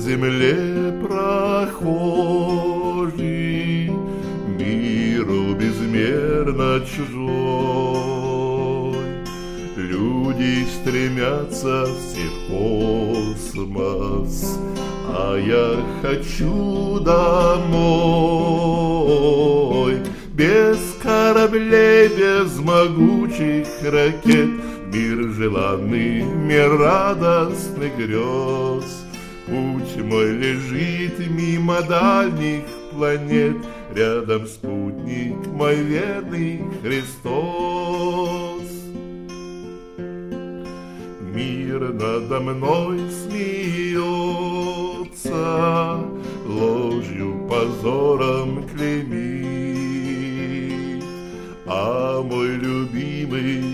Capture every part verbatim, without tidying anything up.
земле прохожий, миру безмерно чужой. Люди стремятся все в космос, а я хочу домой. Без кораблей, без могучих ракет, мир желанный, мир радостных грез. Путь мой лежит мимо дальних планет, рядом спутник мой верный Христос. Мир надо мной смеется, ложью, позором клеймит, а мой любимый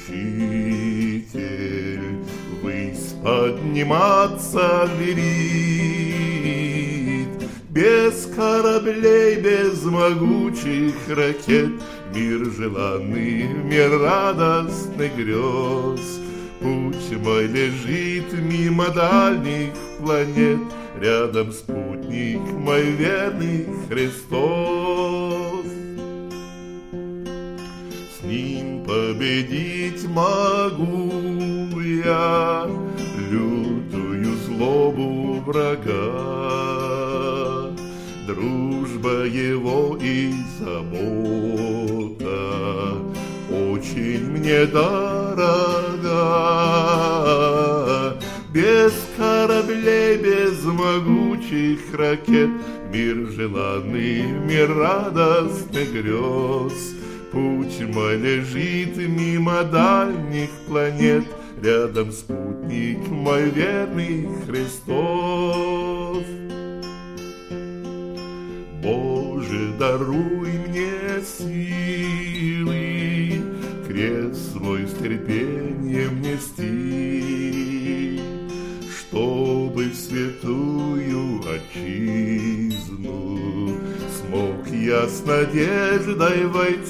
учитель ввысь подниматься велит. Без кораблей, без могучих ракет, мир желанный, мир радостных грез. Путь мой лежит мимо дальних планет, рядом спутник мой верный Христос. С ним победить могу я лютую злобу врага. Дружба его и забота очень мне дорога. Без кораблей, без могучих ракет, мир желанный, мир радостных грез. Путь мой лежит мимо дальних планет, рядом спутник мой верный Христос. Боже, даруй мне силы, крест свой с терпением нести, чтобы в святую отчизну смог я с надеждой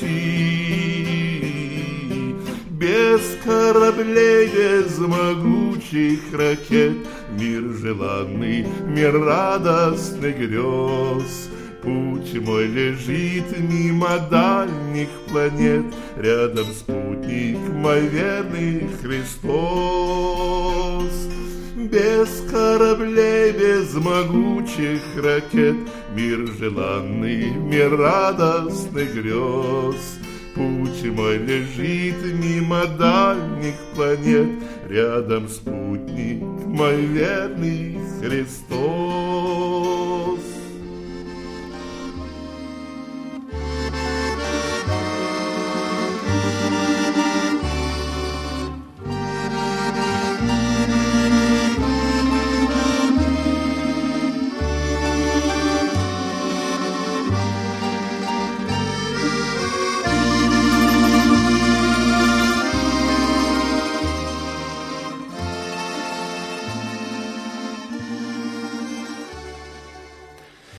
войти. Без кораблей, без могучих ракет, мир желанный, мир радостных грез. Путь мой лежит мимо дальних планет, рядом спутник мой верный Христос. Без кораблей, без могучих ракет, мир желанный, мир радостных грез. Путь мой лежит мимо дальних планет, рядом спутник мой верный Христос.